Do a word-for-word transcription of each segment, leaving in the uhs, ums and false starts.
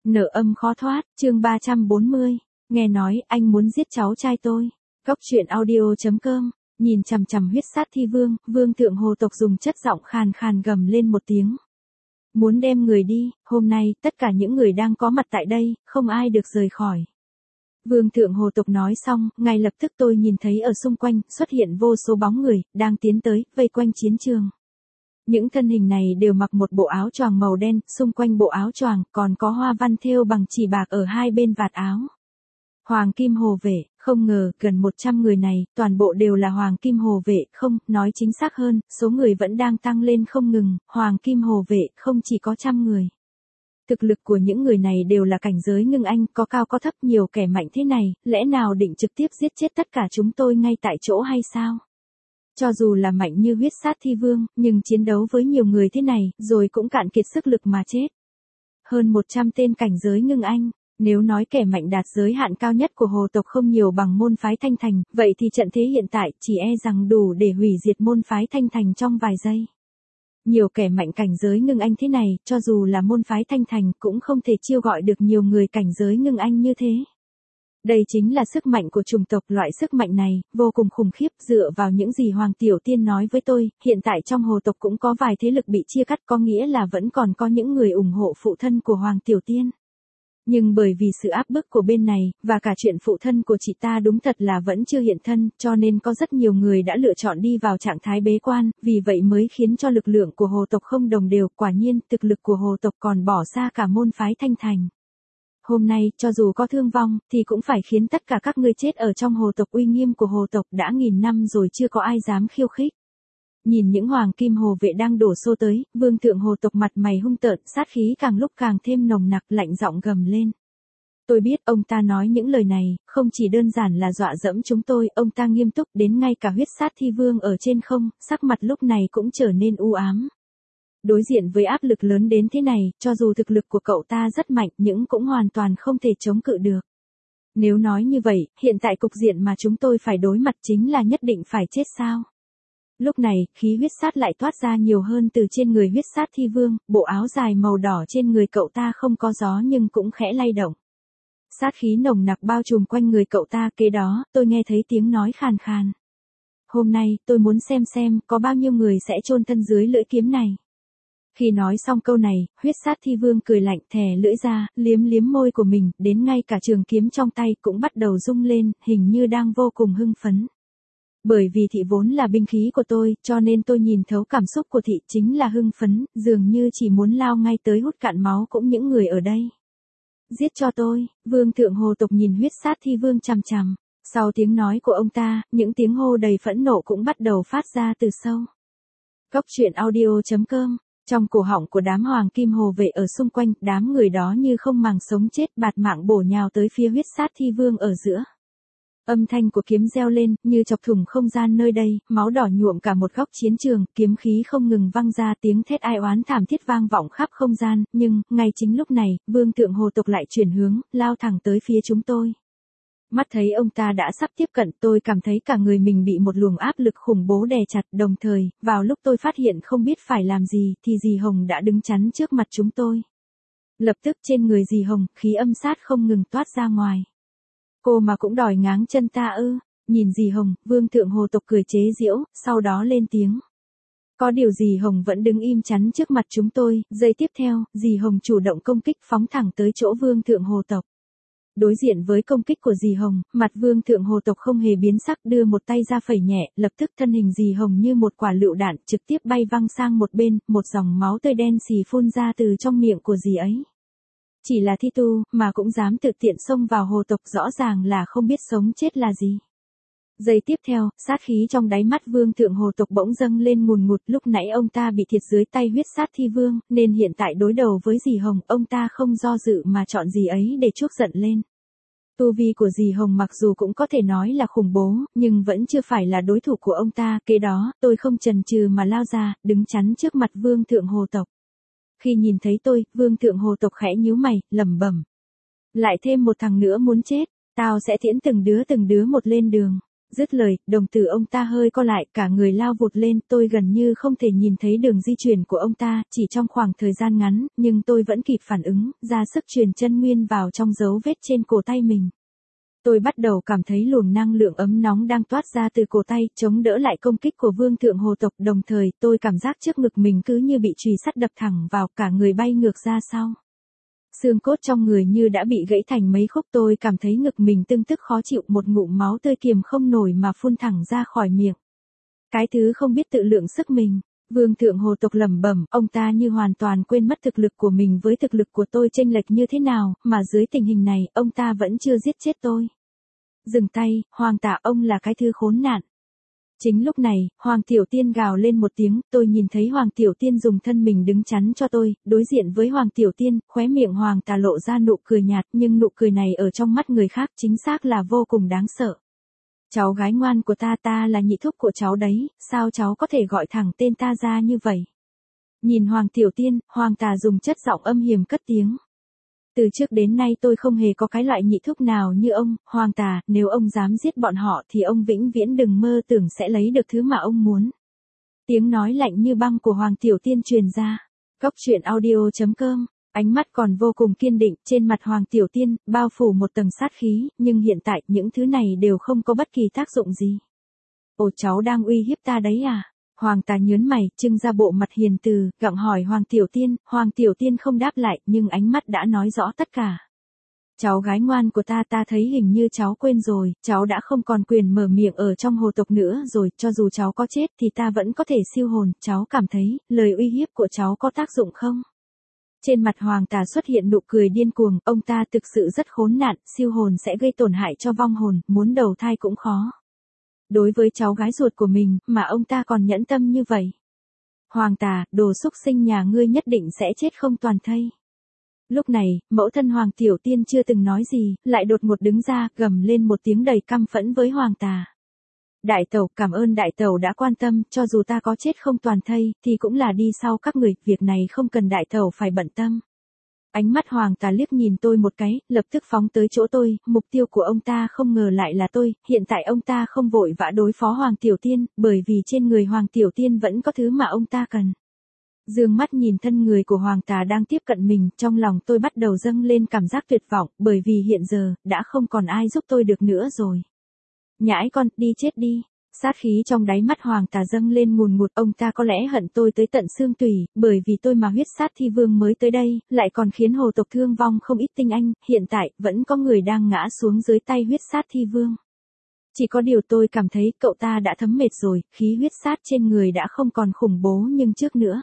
Nợ âm khó thoát, chương ba trăm bốn mươi. Nghe nói anh muốn giết cháu trai tôi. Góc truyện audio chấm com. Nhìn chằm chằm huyết sát thi vương, Vương Thượng Hồ tộc dùng chất giọng khàn khàn gầm lên một tiếng. Muốn đem người đi, hôm nay, tất cả những người đang có mặt tại đây, không ai được rời khỏi. Vương Thượng Hồ tộc nói xong, ngay lập tức tôi nhìn thấy ở xung quanh, xuất hiện vô số bóng người, đang tiến tới, vây quanh chiến trường. Những thân hình này đều mặc một bộ áo choàng màu đen, xung quanh bộ áo choàng còn có hoa văn thêu bằng chỉ bạc ở hai bên vạt áo. Hoàng Kim Hồ Vệ, không ngờ, gần một trăm người này, toàn bộ đều là Hoàng Kim Hồ Vệ, không, nói chính xác hơn, số người vẫn đang tăng lên không ngừng, Hoàng Kim Hồ Vệ không chỉ có trăm người. Thực lực của những người này đều là cảnh giới ngưng anh, có cao có thấp, nhiều kẻ mạnh thế này, lẽ nào định trực tiếp giết chết tất cả chúng tôi ngay tại chỗ hay sao? Cho dù là mạnh như huyết sát thi vương, nhưng chiến đấu với nhiều người thế này, rồi cũng cạn kiệt sức lực mà chết. Hơn một trăm tên cảnh giới ngưng anh, nếu nói kẻ mạnh đạt giới hạn cao nhất của hồ tộc không nhiều bằng môn phái Thanh Thành, vậy thì trận thế hiện tại chỉ e rằng đủ để hủy diệt môn phái Thanh Thành trong vài giây. Nhiều kẻ mạnh cảnh giới ngưng anh thế này, cho dù là môn phái Thanh Thành cũng không thể chiêu gọi được nhiều người cảnh giới ngưng anh như thế. Đây chính là sức mạnh của chủng tộc, loại sức mạnh này, vô cùng khủng khiếp, dựa vào những gì Hoàng Tiểu Tiên nói với tôi, hiện tại trong hồ tộc cũng có vài thế lực bị chia cắt, có nghĩa là vẫn còn có những người ủng hộ phụ thân của Hoàng Tiểu Tiên. Nhưng bởi vì sự áp bức của bên này, và cả chuyện phụ thân của chị ta đúng thật là vẫn chưa hiện thân, cho nên có rất nhiều người đã lựa chọn đi vào trạng thái bế quan, vì vậy mới khiến cho lực lượng của hồ tộc không đồng đều, quả nhiên, thực lực của hồ tộc còn bỏ xa cả môn phái Thanh Thành. Hôm nay, cho dù có thương vong, thì cũng phải khiến tất cả các ngươi chết ở trong hồ tộc, uy nghiêm của hồ tộc đã nghìn năm rồi chưa có ai dám khiêu khích. Nhìn những Hoàng Kim Hồ Vệ đang đổ xô tới, Vương Thượng Hồ tộc mặt mày hung tợn, sát khí càng lúc càng thêm nồng nặc, lạnh giọng gầm lên. Tôi biết ông ta nói những lời này, không chỉ đơn giản là dọa dẫm chúng tôi, ông ta nghiêm túc đến ngay cả huyết sát thi vương ở trên không, sắc mặt lúc này cũng trở nên u ám. Đối diện với áp lực lớn đến thế này, cho dù thực lực của cậu ta rất mạnh nhưng cũng hoàn toàn không thể chống cự được. Nếu nói như vậy, hiện tại cục diện mà chúng tôi phải đối mặt chính là nhất định phải chết sao? Lúc này, khí huyết sát lại toát ra nhiều hơn từ trên người huyết sát thi vương, bộ áo dài màu đỏ trên người cậu ta không có gió nhưng cũng khẽ lay động. Sát khí nồng nặc bao trùm quanh người cậu ta, kế đó, tôi nghe thấy tiếng nói khàn khàn. Hôm nay, tôi muốn xem xem, có bao nhiêu người sẽ chôn thân dưới lưỡi kiếm này. Khi nói xong câu này, huyết sát thi vương cười lạnh, thè lưỡi ra, liếm liếm môi của mình, đến ngay cả trường kiếm trong tay cũng bắt đầu rung lên, hình như đang vô cùng hưng phấn. Bởi vì thị vốn là binh khí của tôi, cho nên tôi nhìn thấu cảm xúc của thị chính là hưng phấn, dường như chỉ muốn lao ngay tới hút cạn máu cũng những người ở đây. Giết cho tôi, Vương Thượng Hồ tộc nhìn huyết sát thi vương chằm chằm. Sau tiếng nói của ông ta, những tiếng hô đầy phẫn nộ cũng bắt đầu phát ra từ sâu. Góc truyện audio chấm com. Trong cổ họng của đám Hoàng Kim Hồ Vệ ở xung quanh, đám người đó như không màng sống chết, bạt mạng bổ nhào tới phía huyết sát thi vương ở giữa. Âm thanh của kiếm reo lên, như chọc thủng không gian nơi đây, máu đỏ nhuộm cả một góc chiến trường, kiếm khí không ngừng vang ra, tiếng thét ai oán thảm thiết vang vọng khắp không gian, nhưng, ngay chính lúc này, Vương Thượng Hồ tộc lại chuyển hướng, lao thẳng tới phía chúng tôi. Mắt thấy ông ta đã sắp tiếp cận, tôi cảm thấy cả người mình bị một luồng áp lực khủng bố đè chặt, đồng thời, vào lúc tôi phát hiện không biết phải làm gì, thì dì Hồng đã đứng chắn trước mặt chúng tôi. Lập tức trên người dì Hồng, khí âm sát không ngừng toát ra ngoài. Cô mà cũng đòi ngáng chân ta ư? Nhìn dì Hồng, Vương Thượng Hồ tộc cười chế giễu, sau đó lên tiếng. Có điều dì Hồng vẫn đứng im chắn trước mặt chúng tôi, giây tiếp theo, dì Hồng chủ động công kích phóng thẳng tới chỗ Vương Thượng Hồ tộc. Đối diện với công kích của dì Hồng, mặt Vương Thượng Hồ tộc không hề biến sắc, đưa một tay ra phẩy nhẹ, lập tức thân hình dì Hồng như một quả lựu đạn, trực tiếp bay văng sang một bên, một dòng máu tươi đen xì phun ra từ trong miệng của dì ấy. Chỉ là thi tu, mà cũng dám tự tiện xông vào hồ tộc, rõ ràng là không biết sống chết là gì. Giây tiếp theo, sát khí trong đáy mắt Vương Thượng Hồ tộc bỗng dâng lên ngùn ngụt, lúc nãy ông ta bị thiệt dưới tay huyết sát thi vương, nên hiện tại đối đầu với dì Hồng, ông ta không do dự mà chọn dì ấy để chuốc giận lên. Tu vi của dì Hồng mặc dù cũng có thể nói là khủng bố, nhưng vẫn chưa phải là đối thủ của ông ta, kế đó, tôi không chần chừ mà lao ra, đứng chắn trước mặt Vương Thượng Hồ tộc. Khi nhìn thấy tôi, Vương Thượng Hồ tộc khẽ nhíu mày, lẩm bẩm. Lại thêm một thằng nữa muốn chết, tao sẽ tiễn từng đứa từng đứa một lên đường. Dứt lời, đồng tử ông ta hơi co lại, cả người lao vụt lên, tôi gần như không thể nhìn thấy đường di chuyển của ông ta, chỉ trong khoảng thời gian ngắn, nhưng tôi vẫn kịp phản ứng, ra sức truyền chân nguyên vào trong dấu vết trên cổ tay mình. Tôi bắt đầu cảm thấy luồng năng lượng ấm nóng đang toát ra từ cổ tay, chống đỡ lại công kích của Vương Thượng Hồ Tộc, đồng thời tôi cảm giác trước ngực mình cứ như bị chùy sắt đập thẳng vào, cả người bay ngược ra sau. Xương cốt trong người như đã bị gãy thành mấy khúc, tôi cảm thấy ngực mình tưng tức khó chịu, một ngụm máu tươi kiềm không nổi mà phun thẳng ra khỏi miệng. Cái thứ không biết tự lượng sức mình. Vương Thượng Hồ Tộc lẩm bẩm, ông ta như hoàn toàn quên mất thực lực của mình với thực lực của tôi chênh lệch như thế nào, mà dưới tình hình này, ông ta vẫn chưa giết chết tôi. Dừng tay, Hoàng Tả, ông là cái thứ khốn nạn. Chính lúc này, Hoàng Tiểu Tiên gào lên một tiếng, tôi nhìn thấy Hoàng Tiểu Tiên dùng thân mình đứng chắn cho tôi, đối diện với Hoàng Tiểu Tiên, khóe miệng Hoàng Tà lộ ra nụ cười nhạt, nhưng nụ cười này ở trong mắt người khác chính xác là vô cùng đáng sợ. Cháu gái ngoan của ta, ta là nhị thúc của cháu đấy, sao cháu có thể gọi thẳng tên ta ra như vậy? Nhìn Hoàng Tiểu Tiên, Hoàng Tà dùng chất giọng âm hiểm cất tiếng. Từ trước đến nay tôi không hề có cái loại nhị thúc nào như ông, Hoàng Tà, nếu ông dám giết bọn họ thì ông vĩnh viễn đừng mơ tưởng sẽ lấy được thứ mà ông muốn. Tiếng nói lạnh như băng của Hoàng Tiểu Tiên truyền ra. Cốc truyện audio chấm com, ánh mắt còn vô cùng kiên định, trên mặt Hoàng Tiểu Tiên, bao phủ một tầng sát khí, nhưng hiện tại những thứ này đều không có bất kỳ tác dụng gì. Ồ, cháu đang uy hiếp ta đấy à? Hoàng Tà nhớn mày, trưng ra bộ mặt hiền từ, gặng hỏi Hoàng Tiểu Tiên, Hoàng Tiểu Tiên không đáp lại, nhưng ánh mắt đã nói rõ tất cả. Cháu gái ngoan của ta, ta thấy hình như cháu quên rồi, cháu đã không còn quyền mở miệng ở trong hồ tộc nữa rồi, cho dù cháu có chết thì ta vẫn có thể siêu hồn, cháu cảm thấy, lời uy hiếp của cháu có tác dụng không? Trên mặt Hoàng Tà xuất hiện nụ cười điên cuồng, ông ta thực sự rất khốn nạn, siêu hồn sẽ gây tổn hại cho vong hồn, muốn đầu thai cũng khó. Đối với cháu gái ruột của mình, mà ông ta còn nhẫn tâm như vậy. Hoàng Tà, đồ xúc sinh nhà ngươi nhất định sẽ chết không toàn thây. Lúc này, mẫu thân Hoàng Tiểu Tiên chưa từng nói gì, lại đột ngột đứng ra, gầm lên một tiếng đầy căm phẫn với Hoàng Tà. Đại tẩu, cảm ơn đại tẩu đã quan tâm, cho dù ta có chết không toàn thây, thì cũng là đi sau các người, việc này không cần đại tẩu phải bận tâm. Ánh mắt Hoàng Tà liếc nhìn tôi một cái, lập tức phóng tới chỗ tôi, mục tiêu của ông ta không ngờ lại là tôi, hiện tại ông ta không vội vã đối phó Hoàng Tiểu Tiên, bởi vì trên người Hoàng Tiểu Tiên vẫn có thứ mà ông ta cần. Dương mắt nhìn thân người của Hoàng Tà đang tiếp cận mình, trong lòng tôi bắt đầu dâng lên cảm giác tuyệt vọng, bởi vì hiện giờ, đã không còn ai giúp tôi được nữa rồi. Nhãi con, đi chết đi. Sát khí trong đáy mắt Hoàng Tà dâng lên ngùn ngụt, ông ta có lẽ hận tôi tới tận xương tủy, bởi vì tôi mà huyết sát thi vương mới tới đây, lại còn khiến hồ tộc thương vong không ít tinh anh, hiện tại, vẫn có người đang ngã xuống dưới tay huyết sát thi vương. Chỉ có điều tôi cảm thấy cậu ta đã thấm mệt rồi, khí huyết sát trên người đã không còn khủng bố nhưng trước nữa.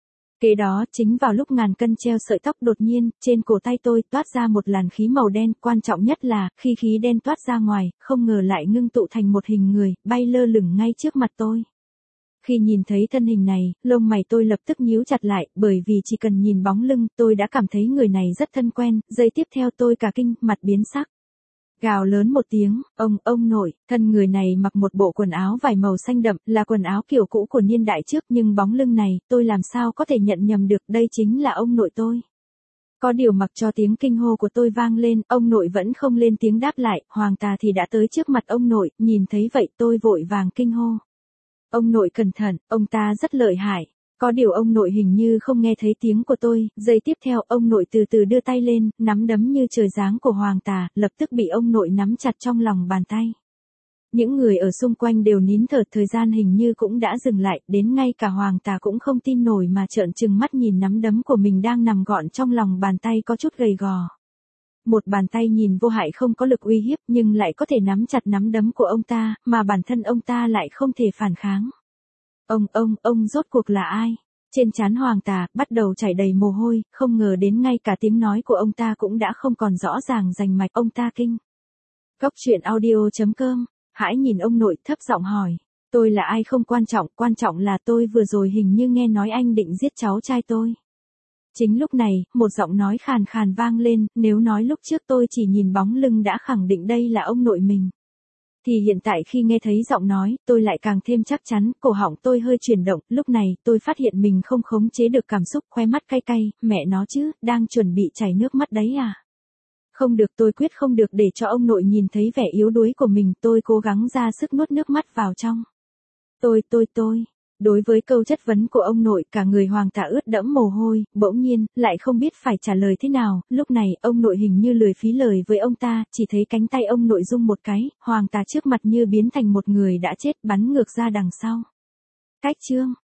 Kế đó, chính vào lúc ngàn cân treo sợi tóc đột nhiên, trên cổ tay tôi toát ra một làn khí màu đen, quan trọng nhất là, khi khí đen toát ra ngoài, không ngờ lại ngưng tụ thành một hình người, bay lơ lửng ngay trước mặt tôi. Khi nhìn thấy thân hình này, lông mày tôi lập tức nhíu chặt lại, bởi vì chỉ cần nhìn bóng lưng, tôi đã cảm thấy người này rất thân quen, giây tiếp theo tôi cả kinh, mặt biến sắc. Gào lớn một tiếng, ông, ông nội, thân người này mặc một bộ quần áo vải màu xanh đậm, là quần áo kiểu cũ của niên đại trước, nhưng bóng lưng này, tôi làm sao có thể nhận nhầm được, đây chính là ông nội tôi. Có điều mặc cho tiếng kinh hô của tôi vang lên, ông nội vẫn không lên tiếng đáp lại, Hoàng Tà thì đã tới trước mặt ông nội, nhìn thấy vậy tôi vội vàng kinh hô. Ông nội cẩn thận, ông ta rất lợi hại. Có điều ông nội hình như không nghe thấy tiếng của tôi, giây tiếp theo ông nội từ từ đưa tay lên, nắm đấm như trời giáng của Hoàng Tà, lập tức bị ông nội nắm chặt trong lòng bàn tay. Những người ở xung quanh đều nín thở, thời gian hình như cũng đã dừng lại, đến ngay cả Hoàng Tà cũng không tin nổi mà trợn trừng mắt nhìn nắm đấm của mình đang nằm gọn trong lòng bàn tay có chút gầy gò. Một bàn tay nhìn vô hại không có lực uy hiếp nhưng lại có thể nắm chặt nắm đấm của ông ta, mà bản thân ông ta lại không thể phản kháng. Ông, ông, ông rốt cuộc là ai? Trên trán Hoàng Tà, bắt đầu chảy đầy mồ hôi, không ngờ đến ngay cả tiếng nói của ông ta cũng đã không còn rõ ràng rành mạch, ông ta kinh. Cốc truyện audio chấm com, hãy nhìn ông nội thấp giọng hỏi. Tôi là ai không quan trọng, quan trọng là tôi vừa rồi hình như nghe nói anh định giết cháu trai tôi. Chính lúc này, một giọng nói khàn khàn vang lên, nếu nói lúc trước tôi chỉ nhìn bóng lưng đã khẳng định đây là ông nội mình. Thì hiện tại khi nghe thấy giọng nói, tôi lại càng thêm chắc chắn, cổ họng tôi hơi chuyển động, lúc này, tôi phát hiện mình không khống chế được cảm xúc, khóe mắt cay cay, mẹ nó chứ, đang chuẩn bị chảy nước mắt đấy à? Không được, tôi quyết không được để cho ông nội nhìn thấy vẻ yếu đuối của mình, tôi cố gắng ra sức nuốt nước mắt vào trong. Tôi, tôi, tôi. Đối với câu chất vấn của ông nội, cả người Hoàng Tả ướt đẫm mồ hôi, bỗng nhiên, lại không biết phải trả lời thế nào, lúc này, ông nội hình như lười phí lời với ông ta, chỉ thấy cánh tay ông nội rung một cái, Hoàng Tả trước mặt như biến thành một người đã chết, bắn ngược ra đằng sau. Cách chương